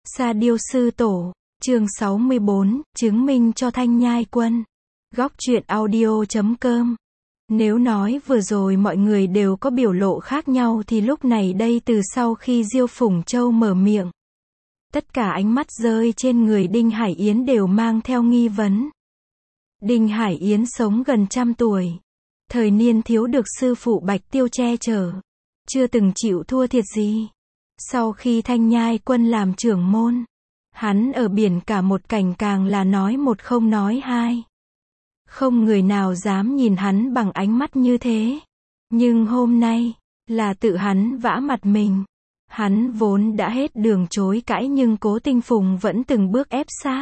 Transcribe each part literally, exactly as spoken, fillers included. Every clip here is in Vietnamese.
Sa Diêu Sư Tổ, chương sáu mươi bốn, chứng minh cho Thanh Nhai Quân. Góc truyện audio chấm com. Nếu nói vừa rồi mọi người đều có biểu lộ khác nhau thì lúc này đây từ sau khi Diêu Phùng Châu mở miệng, tất cả ánh mắt rơi trên người Đinh Hải Yến đều mang theo nghi vấn. Đinh Hải Yến sống gần trăm tuổi, thời niên thiếu được sư phụ Bạch Tiêu che chở, chưa từng chịu thua thiệt gì. Sau khi Thanh Nhai Quân làm trưởng môn, hắn ở biển cả một cảnh càng là nói một không nói hai. Không người nào dám nhìn hắn bằng ánh mắt như thế. Nhưng hôm nay, là tự hắn vã mặt mình. Hắn vốn đã hết đường chối cãi nhưng Cố Tinh Phùng vẫn từng bước ép sát.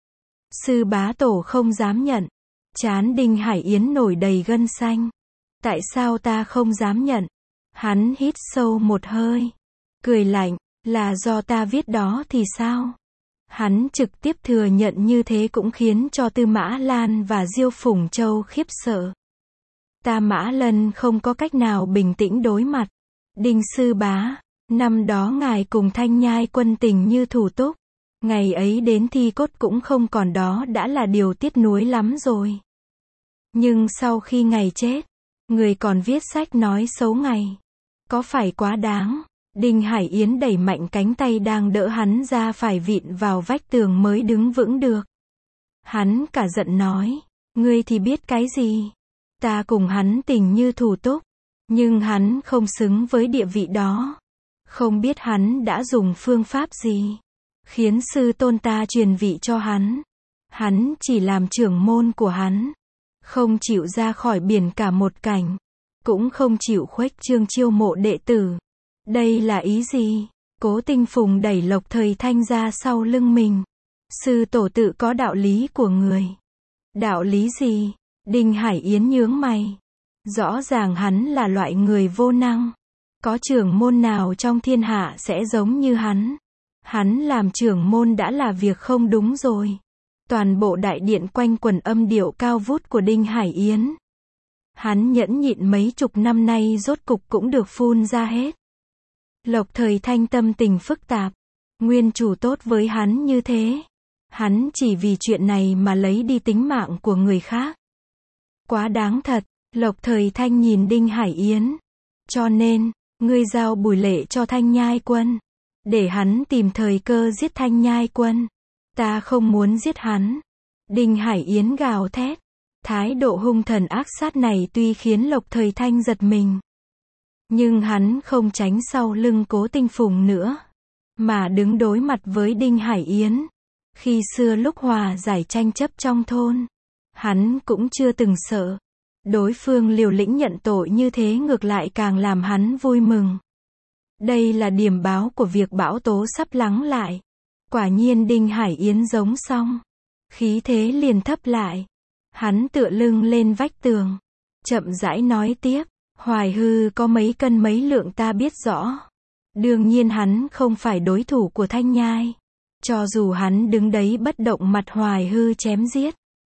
Sư bá tổ không dám nhận. Trán Đinh Hải Yến nổi đầy gân xanh. Tại sao ta không dám nhận? Hắn hít sâu một hơi, cười lạnh, là do ta viết đó thì sao? Hắn trực tiếp thừa nhận như thế cũng khiến cho Tư Mã Lan và Diêu Phùng Châu khiếp sợ. Ta Mã Lân không có cách nào bình tĩnh đối mặt. Đinh sư bá, năm đó ngài cùng Thanh Nhai Quân tình như thủ túc. Ngày ấy đến thi cốt cũng không còn, đó đã là điều tiếc nuối lắm rồi. Nhưng sau khi ngài chết, người còn viết sách nói xấu ngài. Có phải quá đáng? Đinh Hải Yến đẩy mạnh cánh tay đang đỡ hắn ra phải vịn vào vách tường mới đứng vững được. Hắn cả giận nói, ngươi thì biết cái gì? Ta cùng hắn tình như thủ túc, nhưng hắn không xứng với địa vị đó. Không biết hắn đã dùng phương pháp gì, khiến sư tôn ta truyền vị cho hắn. Hắn chỉ làm trưởng môn của hắn, không chịu ra khỏi biển cả một cảnh, cũng không chịu khuếch trương chiêu mộ đệ tử. Đây là ý gì? Cố Tinh Phùng đẩy Lộc Thời Thanh ra sau lưng mình. Sư tổ tự có đạo lý của người. Đạo lý gì? Đinh Hải Yến nhướng mày. Rõ ràng hắn là loại người vô năng. Có trưởng môn nào trong thiên hạ sẽ giống như hắn? Hắn làm trưởng môn đã là việc không đúng rồi. Toàn bộ đại điện quanh quẩn âm điệu cao vút của Đinh Hải Yến. Hắn nhẫn nhịn mấy chục năm nay rốt cục cũng được phun ra hết. Lộc Thời Thanh tâm tình phức tạp. Nguyên chủ tốt với hắn như thế, hắn chỉ vì chuyện này mà lấy đi tính mạng của người khác. Quá đáng thật. Lộc Thời Thanh nhìn Đinh Hải Yến. Cho nên, ngươi giao Bùi Lệ cho Thanh Nhai Quân, để hắn tìm thời cơ giết Thanh Nhai Quân. Ta không muốn giết hắn. Đinh Hải Yến gào thét. Thái độ hung thần ác sát này tuy khiến Lộc Thời Thanh giật mình, nhưng hắn không tránh sau lưng Cố Tinh Phùng nữa, mà đứng đối mặt với Đinh Hải Yến. Khi xưa lúc hòa giải tranh chấp trong thôn, hắn cũng chưa từng sợ. Đối phương liều lĩnh nhận tội như thế ngược lại càng làm hắn vui mừng. Đây là điểm báo của việc bão tố sắp lắng lại. Quả nhiên Đinh Hải Yến giống xong, khí thế liền thấp lại. Hắn tựa lưng lên vách tường, chậm rãi nói tiếp. Hoài Hư có mấy cân mấy lượng ta biết rõ. Đương nhiên hắn không phải đối thủ của Thanh Nhai. Cho dù hắn đứng đấy bất động mặt Hoài Hư chém giết,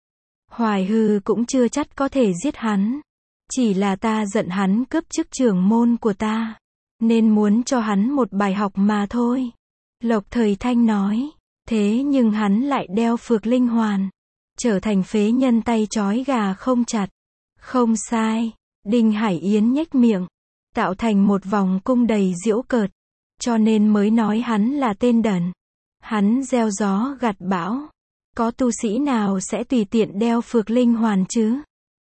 Hoài Hư cũng chưa chắc có thể giết hắn. Chỉ là ta giận hắn cướp chức trưởng môn của ta, nên muốn cho hắn một bài học mà thôi. Lộc Thời Thanh nói. Thế nhưng hắn lại đeo phược linh hoàn, trở thành phế nhân tay trói gà không chặt. Không sai. Đinh Hải Yến nhếch miệng, tạo thành một vòng cung đầy giễu cợt. Cho nên mới nói hắn là tên đần. Hắn gieo gió gặt bão. Có tu sĩ nào sẽ tùy tiện đeo phược linh hoàn chứ?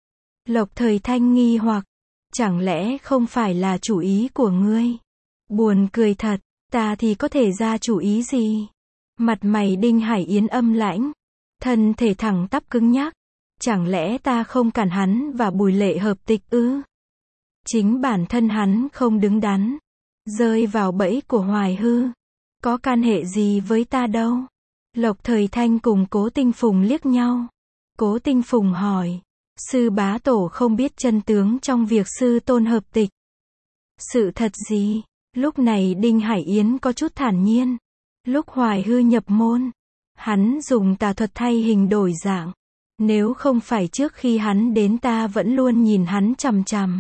Lộc Thời Thanh nghi hoặc. Chẳng lẽ không phải là chủ ý của ngươi? Buồn cười thật, ta thì có thể ra chủ ý gì? Mặt mày Đinh Hải Yến âm lãnh, thân thể thẳng tắp cứng nhắc. Chẳng lẽ ta không cản hắn và Bùi Lệ hợp tịch ư? Chính bản thân hắn không đứng đắn, rơi vào bẫy của Hoài Hư. Có can hệ gì với ta đâu? Lộc Thời Thanh cùng Cố Tinh Phùng liếc nhau. Cố Tinh Phùng hỏi. Sư bá tổ không biết chân tướng trong việc sư tôn hợp tịch. Sự thật gì? Lúc này Đinh Hải Yến có chút thản nhiên. Lúc Hoài Hư nhập môn, hắn dùng tà thuật thay hình đổi dạng. Nếu không phải trước khi hắn đến ta vẫn luôn nhìn hắn chằm chằm,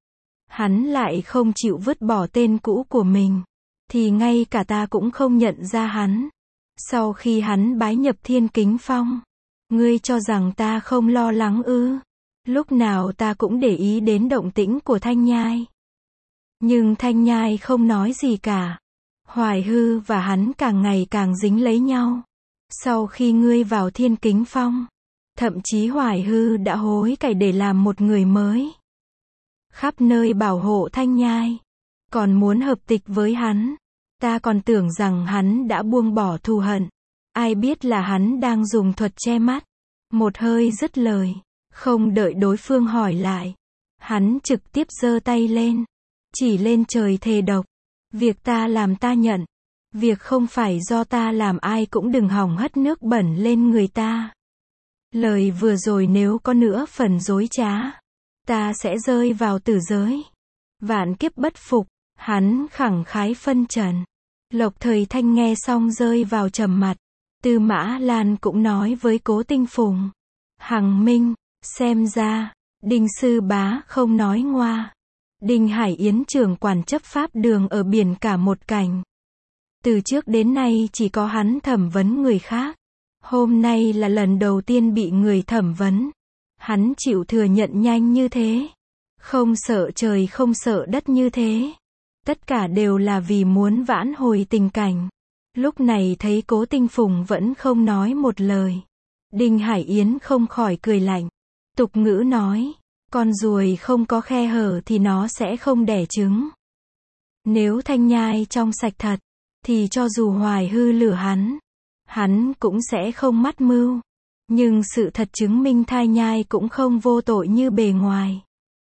hắn lại không chịu vứt bỏ tên cũ của mình, thì ngay cả ta cũng không nhận ra hắn. Sau khi hắn bái nhập Thiên Kính Phong, ngươi cho rằng ta không lo lắng ư? Lúc nào ta cũng để ý đến động tĩnh của Thanh Nhai. Nhưng Thanh Nhai không nói gì cả. Hoài Hư và hắn càng ngày càng dính lấy nhau. Sau khi ngươi vào Thiên Kính Phong, thậm chí Hoài Hư đã hối cải để làm một người mới. Khắp nơi bảo hộ Thanh Nhai. Còn muốn hợp tịch với hắn. Ta còn tưởng rằng hắn đã buông bỏ thù hận. Ai biết là hắn đang dùng thuật che mắt. Một hơi dứt lời. Không đợi đối phương hỏi lại. Hắn trực tiếp giơ tay lên. Chỉ lên trời thề độc. Việc ta làm ta nhận. Việc không phải do ta làm ai cũng đừng hòng hất nước bẩn lên người ta. Lời vừa rồi nếu có nữa phần dối trá, ta sẽ rơi vào tử giới. Vạn kiếp bất phục, hắn khẳng khái phân trần. Lộc Thời Thanh nghe xong rơi vào trầm mặt. Tư Mã Lan cũng nói với Cố Tinh Phùng. Hằng Minh, xem ra, Đinh Sư Bá không nói ngoa. Đinh Hải Yến trưởng quản chấp pháp đường ở biển cả một cảnh. Từ trước đến nay chỉ có hắn thẩm vấn người khác. Hôm nay là lần đầu tiên bị người thẩm vấn. Hắn chịu thừa nhận nhanh như thế. Không sợ trời không sợ đất như thế. Tất cả đều là vì muốn vãn hồi tình cảnh. Lúc này thấy Cố Tinh Phùng vẫn không nói một lời. Đinh Hải Yến không khỏi cười lạnh. Tục ngữ nói, con ruồi không có khe hở thì nó sẽ không đẻ trứng. Nếu Thanh Nhai trong sạch thật, thì cho dù Hoài Hư lừa hắn, hắn cũng sẽ không mắc mưu. Nhưng sự thật chứng minh Thanh Nhai cũng không vô tội như bề ngoài.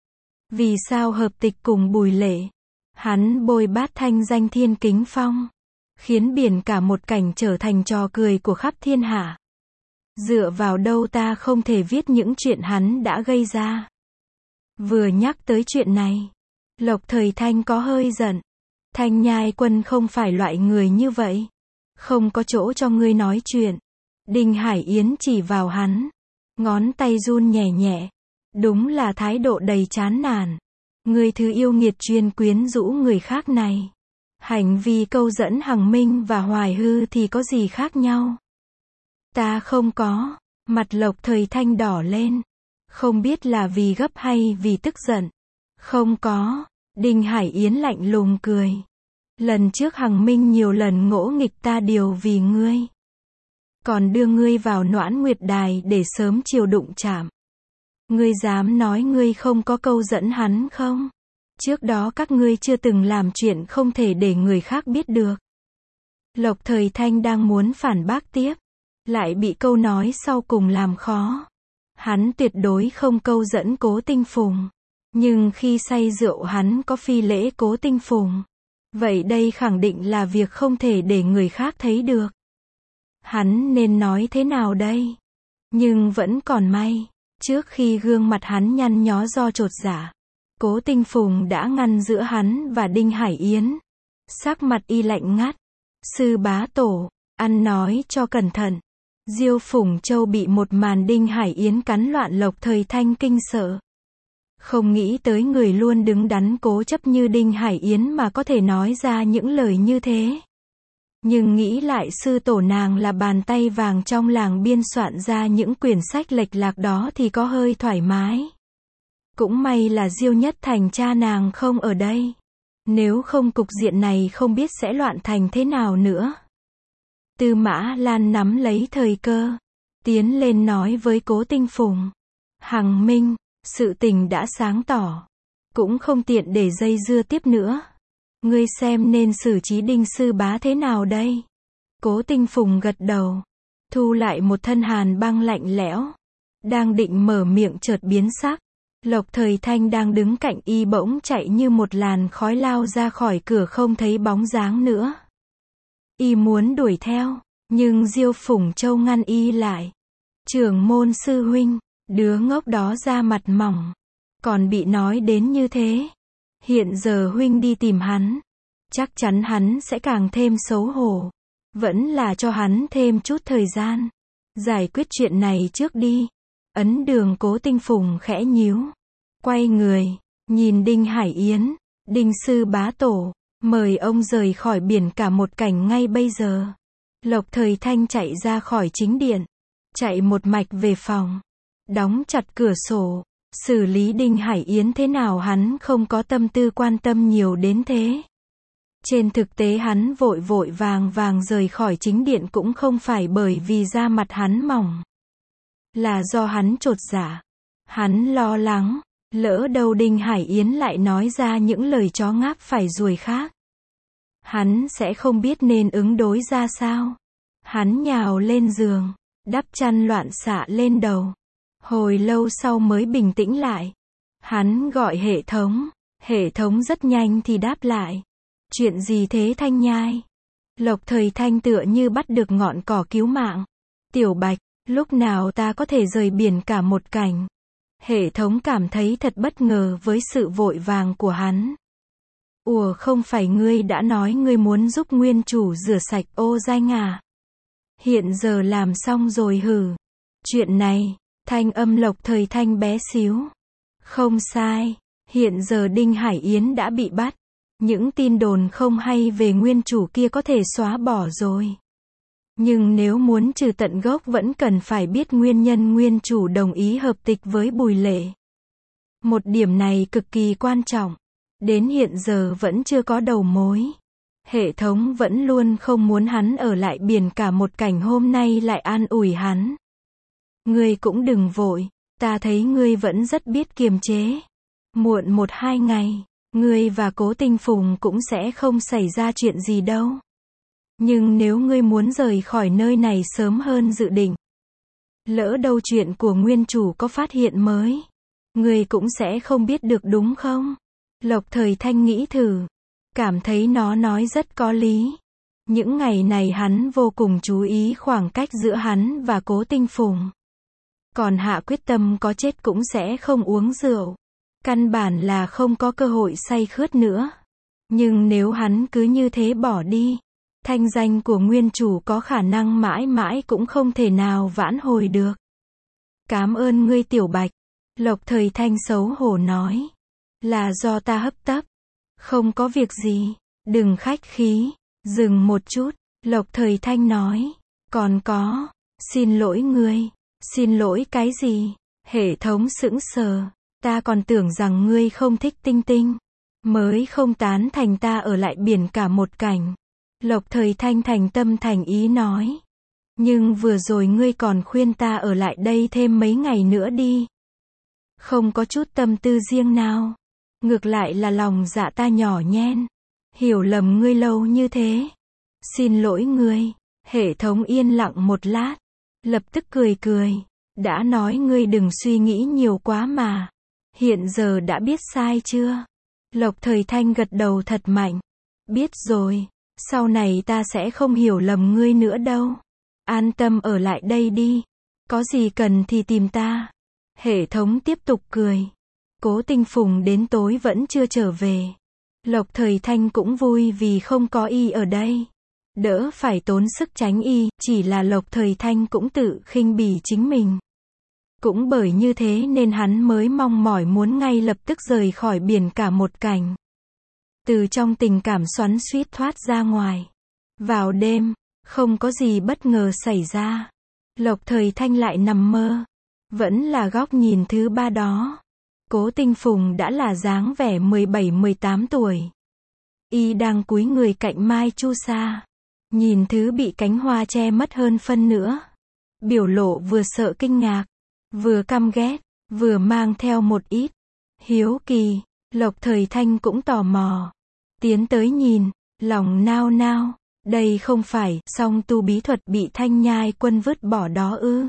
Vì sao hợp tịch cùng Bùi Lệ? Hắn bôi bát thanh danh Thiên Kính Phong, khiến biển cả một cảnh trở thành trò cười của khắp thiên hạ. Dựa vào đâu ta không thể viết những chuyện hắn đã gây ra? Vừa nhắc tới chuyện này, Lộc Thời Thanh có hơi giận. Thanh Nhai Quân không phải loại người như vậy. Không có chỗ cho ngươi nói chuyện. Đinh Hải Yến chỉ vào hắn. Ngón tay run nhẹ nhẹ. Đúng là thái độ đầy chán nản. Ngươi thứ yêu nghiệt chuyên quyến rũ người khác này. Hành vi câu dẫn Hằng Minh và Hoài Hư thì có gì khác nhau? Ta không có. Mặt Lộc Thời Thanh đỏ lên. Không biết là vì gấp hay vì tức giận. Không có. Đinh Hải Yến lạnh lùng cười. Lần trước Hằng Minh nhiều lần ngỗ nghịch ta điều vì ngươi. Còn đưa ngươi vào Noãn Nguyệt Đài để sớm chiều đụng chạm. Ngươi dám nói ngươi không có câu dẫn hắn không? Trước đó các ngươi chưa từng làm chuyện không thể để người khác biết được. Lộc Thời Thanh đang muốn phản bác tiếp. Lại bị câu nói sau cùng làm khó. Hắn tuyệt đối không câu dẫn Cố Tinh Phùng. Nhưng khi say rượu hắn có phi lễ Cố Tinh Phùng. Vậy đây khẳng định là việc không thể để người khác thấy được. Hắn nên nói thế nào đây? Nhưng vẫn còn may. Trước khi gương mặt hắn nhăn nhó do chột dạ, Cố Tinh Phùng đã ngăn giữa hắn và Đinh Hải Yến. Sắc mặt y lạnh ngắt. Sư bá tổ, ăn nói cho cẩn thận. Diêu Phùng Châu bị một màn Đinh Hải Yến cắn loạn Lộc Thời Thanh kinh sợ. Không nghĩ tới người luôn đứng đắn cố chấp như Đinh Hải Yến mà có thể nói ra những lời như thế. Nhưng nghĩ lại sư tổ nàng là bàn tay vàng trong làng biên soạn ra những quyển sách lệch lạc đó thì có hơi thoải mái. Cũng may là Diêu Nhất Thành cha nàng không ở đây. Nếu không cục diện này không biết sẽ loạn thành thế nào nữa. Tư Mã Lan nắm lấy thời cơ. Tiến lên nói với Cố Tinh Phùng. Hằng Minh, sự tình đã sáng tỏ. Cũng không tiện để dây dưa tiếp nữa. Ngươi xem nên xử trí Đinh sư bá thế nào đây? Cố Tinh Phùng gật đầu. Thu lại một thân hàn băng lạnh lẽo. Đang định mở miệng chợt biến sắc. Lộc Thời Thanh đang đứng cạnh y bỗng chạy như một làn khói lao ra khỏi cửa không thấy bóng dáng nữa. Y muốn đuổi theo, nhưng Diêu Phùng Châu ngăn y lại. Trưởng môn sư huynh, đứa ngốc đó da mặt mỏng. Còn bị nói đến như thế. Hiện giờ huynh đi tìm hắn. Chắc chắn hắn sẽ càng thêm xấu hổ. Vẫn là cho hắn thêm chút thời gian. Giải quyết chuyện này trước đi. Ấn Đường Cố Tinh Phùng khẽ nhíu. Quay người, nhìn Đinh Hải Yến. Đinh sư bá tổ, mời ông rời khỏi biển cả một cảnh ngay bây giờ. Lộc Thời Thanh chạy ra khỏi chính điện, chạy một mạch về phòng, đóng chặt cửa sổ. Xử lý Đinh Hải Yến thế nào hắn không có tâm tư quan tâm nhiều đến thế. Trên thực tế hắn vội vội vàng vàng rời khỏi chính điện cũng không phải bởi vì da mặt hắn mỏng, là do hắn chột dạ. Hắn lo lắng, lỡ đâu Đinh Hải Yến lại nói ra những lời chó ngáp phải ruồi khác. Hắn sẽ không biết nên ứng đối ra sao. Hắn nhào lên giường, đắp chăn loạn xạ lên đầu. Hồi lâu sau mới bình tĩnh lại. Hắn gọi hệ thống. Hệ thống rất nhanh thì đáp lại. Chuyện gì thế Thanh Nhai? Lộc Thời Thanh tựa như bắt được ngọn cỏ cứu mạng. Tiểu Bạch, lúc nào ta có thể rời biển cả một cảnh? Hệ thống cảm thấy thật bất ngờ với sự vội vàng của hắn. Ủa không phải ngươi đã nói ngươi muốn giúp nguyên chủ rửa sạch ô danh à? Hiện giờ làm xong rồi hử? Chuyện này, thanh âm Lộc Thời Thanh bé xíu. Không sai, hiện giờ Đinh Hải Yến đã bị bắt. Những tin đồn không hay về nguyên chủ kia có thể xóa bỏ rồi. Nhưng nếu muốn trừ tận gốc vẫn cần phải biết nguyên nhân nguyên chủ đồng ý hợp tịch với Bùi Lệ. Một điểm này cực kỳ quan trọng. Đến hiện giờ vẫn chưa có đầu mối. Hệ thống vẫn luôn không muốn hắn ở lại biển cả một cảnh, hôm nay lại an ủi hắn. Ngươi cũng đừng vội, ta thấy ngươi vẫn rất biết kiềm chế. Muộn một hai ngày, ngươi và Cố Tinh Phùng cũng sẽ không xảy ra chuyện gì đâu. Nhưng nếu ngươi muốn rời khỏi nơi này sớm hơn dự định, lỡ đâu chuyện của nguyên chủ có phát hiện mới, ngươi cũng sẽ không biết được đúng không? Lộc Thời Thanh nghĩ thử, cảm thấy nó nói rất có lý. Những ngày này hắn vô cùng chú ý khoảng cách giữa hắn và Cố Tinh Phùng. Còn hạ quyết tâm có chết cũng sẽ không uống rượu. Căn bản là không có cơ hội say khướt nữa. Nhưng nếu hắn cứ như thế bỏ đi, thanh danh của nguyên chủ có khả năng mãi mãi cũng không thể nào vãn hồi được. Cảm ơn ngươi Tiểu Bạch. Lộc Thời Thanh xấu hổ nói. Là do ta hấp tấp. Không có việc gì. Đừng khách khí. Dừng một chút. Lộc Thời Thanh nói. Còn có. Xin lỗi ngươi. Xin lỗi cái gì? Hệ thống sững sờ. Ta còn tưởng rằng ngươi không thích Tinh Tinh, mới không tán thành ta ở lại biển cả một cảnh. Lộc Thời Thanh thành tâm thành ý nói. Nhưng vừa rồi ngươi còn khuyên ta ở lại đây thêm mấy ngày nữa đi. Không có chút tâm tư riêng nào. Ngược lại là lòng dạ ta nhỏ nhen. Hiểu lầm ngươi lâu như thế. Xin lỗi ngươi. Hệ thống yên lặng một lát. Lập tức cười cười. Đã nói ngươi đừng suy nghĩ nhiều quá mà. Hiện giờ đã biết sai chưa? Lộc Thời Thanh gật đầu thật mạnh. Biết rồi. Sau này ta sẽ không hiểu lầm ngươi nữa đâu. An tâm ở lại đây đi. Có gì cần thì tìm ta. Hệ thống tiếp tục cười. Cố Tinh Phùng đến tối vẫn chưa trở về. Lộc Thời Thanh cũng vui vì không có y ở đây. Đỡ phải tốn sức tránh y, chỉ là Lộc Thời Thanh cũng tự khinh bỉ chính mình. Cũng bởi như thế nên hắn mới mong mỏi muốn ngay lập tức rời khỏi biển cả một cảnh. Từ trong tình cảm xoắn xuýt thoát ra ngoài. Vào đêm, không có gì bất ngờ xảy ra. Lộc Thời Thanh lại nằm mơ. Vẫn là góc nhìn thứ ba đó. Cố Tinh Phùng đã là dáng vẻ mười bảy mười tám tuổi. Y đang cúi người cạnh Mai Chu Sa. Nhìn thứ bị cánh hoa che mất hơn phân nữa. Biểu lộ vừa sợ kinh ngạc, vừa căm ghét, vừa mang theo một ít hiếu kỳ. Lộc Thời Thanh cũng tò mò. Tiến tới nhìn, lòng nao nao. Đây không phải song tu bí thuật bị Thanh Nhai Quân vứt bỏ đó ư?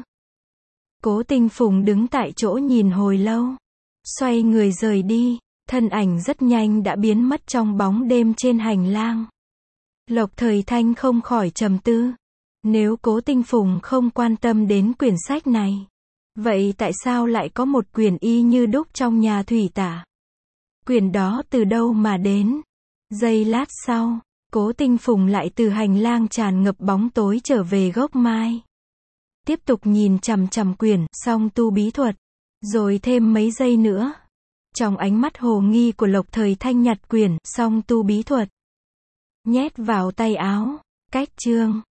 Cố Tinh Phùng đứng tại chỗ nhìn hồi lâu. Xoay người rời đi. Thân ảnh rất nhanh đã biến mất trong bóng đêm trên hành lang. Lộc Thời Thanh không khỏi trầm tư. Nếu Cố Tinh Phùng không quan tâm đến quyển sách này, vậy tại sao lại có một quyển y như đúc trong nhà thủy tả? Quyển đó từ đâu mà đến? Giây lát sau, Cố Tinh Phùng lại từ hành lang tràn ngập bóng tối trở về gốc mai. Tiếp tục nhìn chằm chằm quyển song tu bí thuật. Rồi thêm mấy giây nữa. Trong ánh mắt hồ nghi của Lộc Thời Thanh nhặt quyển song tu bí thuật, nhét vào tay áo. Cách chương